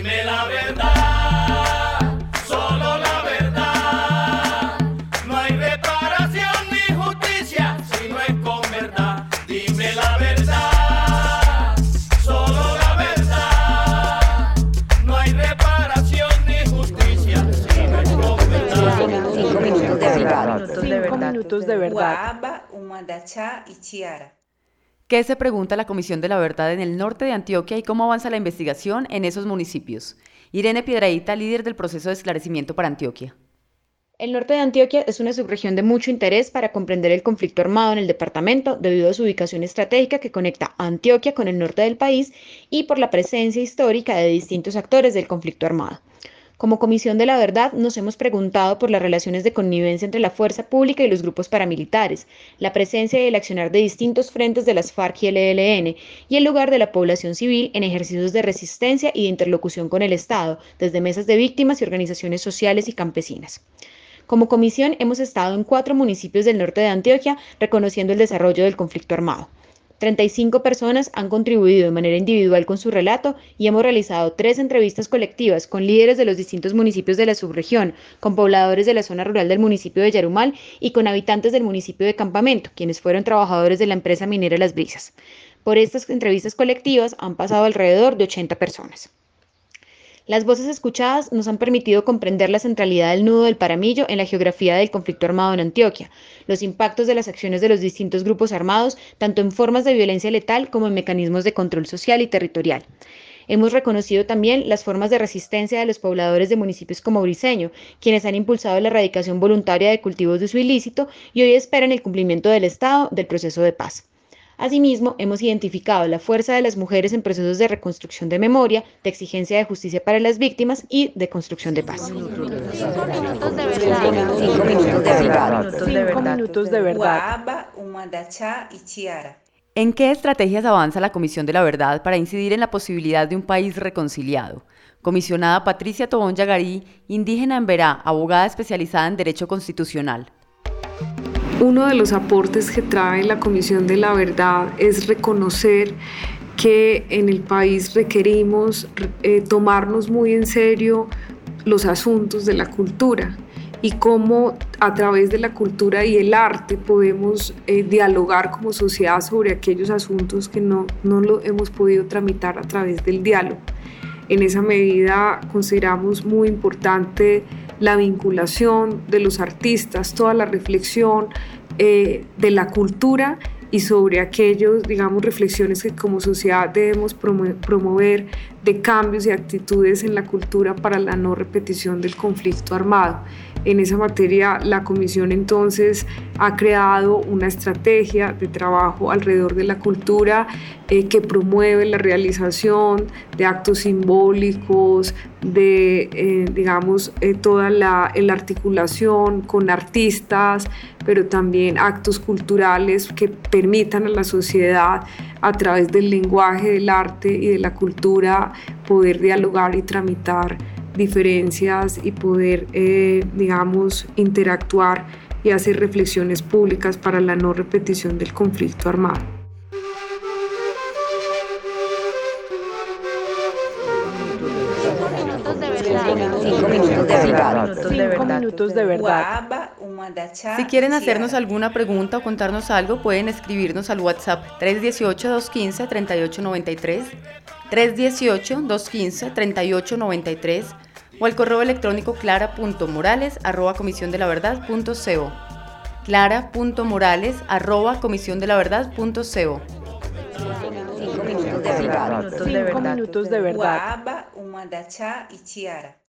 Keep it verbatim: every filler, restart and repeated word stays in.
Dime la verdad, solo la verdad. No hay reparación ni justicia si no es con verdad. Dime la verdad, solo la verdad. No hay reparación ni justicia si no es con verdad. Cinco minutos de verdad. Cinco minutos de verdad. Waaba, Umadacha y Chiara. ¿Qué se pregunta la Comisión de la Verdad en el norte de Antioquia y cómo avanza la investigación en esos municipios? Irene Piedrahita, líder del proceso de esclarecimiento para Antioquia. El norte de Antioquia es una subregión de mucho interés para comprender el conflicto armado en el departamento debido a su ubicación estratégica que conecta a Antioquia con el norte del país y por la presencia histórica de distintos actores del conflicto armado. Como Comisión de la Verdad nos hemos preguntado por las relaciones de connivencia entre la fuerza pública y los grupos paramilitares, la presencia y el accionar de distintos frentes de las FARC y el E L N y el lugar de la población civil en ejercicios de resistencia y de interlocución con el Estado, desde mesas de víctimas y organizaciones sociales y campesinas. Como comisión hemos estado en cuatro municipios del norte de Antioquia reconociendo el desarrollo del conflicto armado. treinta y cinco personas han contribuido de manera individual con su relato y hemos realizado tres entrevistas colectivas con líderes de los distintos municipios de la subregión, con pobladores de la zona rural del municipio de Yarumal y con habitantes del municipio de Campamento, quienes fueron trabajadores de la empresa minera Las Brisas. Por estas entrevistas colectivas han pasado alrededor de ochenta personas. Las voces escuchadas nos han permitido comprender la centralidad del nudo del Paramillo en la geografía del conflicto armado en Antioquia, los impactos de las acciones de los distintos grupos armados, tanto en formas de violencia letal como en mecanismos de control social y territorial. Hemos reconocido también las formas de resistencia de los pobladores de municipios como Briceño, quienes han impulsado la erradicación voluntaria de cultivos de uso ilícito y hoy esperan el cumplimiento del Estado del proceso de paz. Asimismo, hemos identificado la fuerza de las mujeres en procesos de reconstrucción de memoria, de exigencia de justicia para las víctimas y de construcción de paz. Cinco minutos de verdad. Cinco minutos de verdad. Cinco minutos de verdad. Waaba, Umadacha y Chiara. ¿En qué estrategias avanza la Comisión de la Verdad para incidir en la posibilidad de un país reconciliado? Comisionada Patricia Tobón Yagarí, indígena en Berá, abogada especializada en Derecho Constitucional. Uno de los aportes que trae la Comisión de la Verdad es reconocer que en el país requerimos eh, tomarnos muy en serio los asuntos de la cultura y cómo a través de la cultura y el arte podemos eh, dialogar como sociedad sobre aquellos asuntos que no, no lo hemos podido tramitar a través del diálogo. En esa medida consideramos muy importante la vinculación de los artistas, toda la reflexión eh, de la cultura y sobre aquellos, digamos, reflexiones que como sociedad debemos promo- promover de cambios y actitudes en la cultura para la no repetición del conflicto armado. En esa materia, la Comisión entonces ha creado una estrategia de trabajo alrededor de la cultura eh, que promueve la realización de actos simbólicos, de, eh, digamos, eh, toda la, la articulación con artistas, pero también actos culturales que permitan a la sociedad, a través del lenguaje, del arte y de la cultura, poder dialogar y tramitar diferencias y poder, eh, digamos, interactuar y hacer reflexiones públicas para la no repetición del conflicto armado. Cinco minutos de verdad. Cinco minutos de verdad. Waaba, Umadacha Si quieren y hacernos Chiara. alguna pregunta o contarnos algo, pueden escribirnos al WhatsApp tres uno ocho, dos uno cinco, tres ocho nueve tres, tres uno ocho, dos uno cinco, tres ocho nueve tres o al correo electrónico clara punto morales arroba comisión de la verdad punto co. clara punto morales arroba comisión de la verdad punto co. Cinco minutos de verdad. Cinco minutos de verdad. Waaba, Umadacha y Chiara.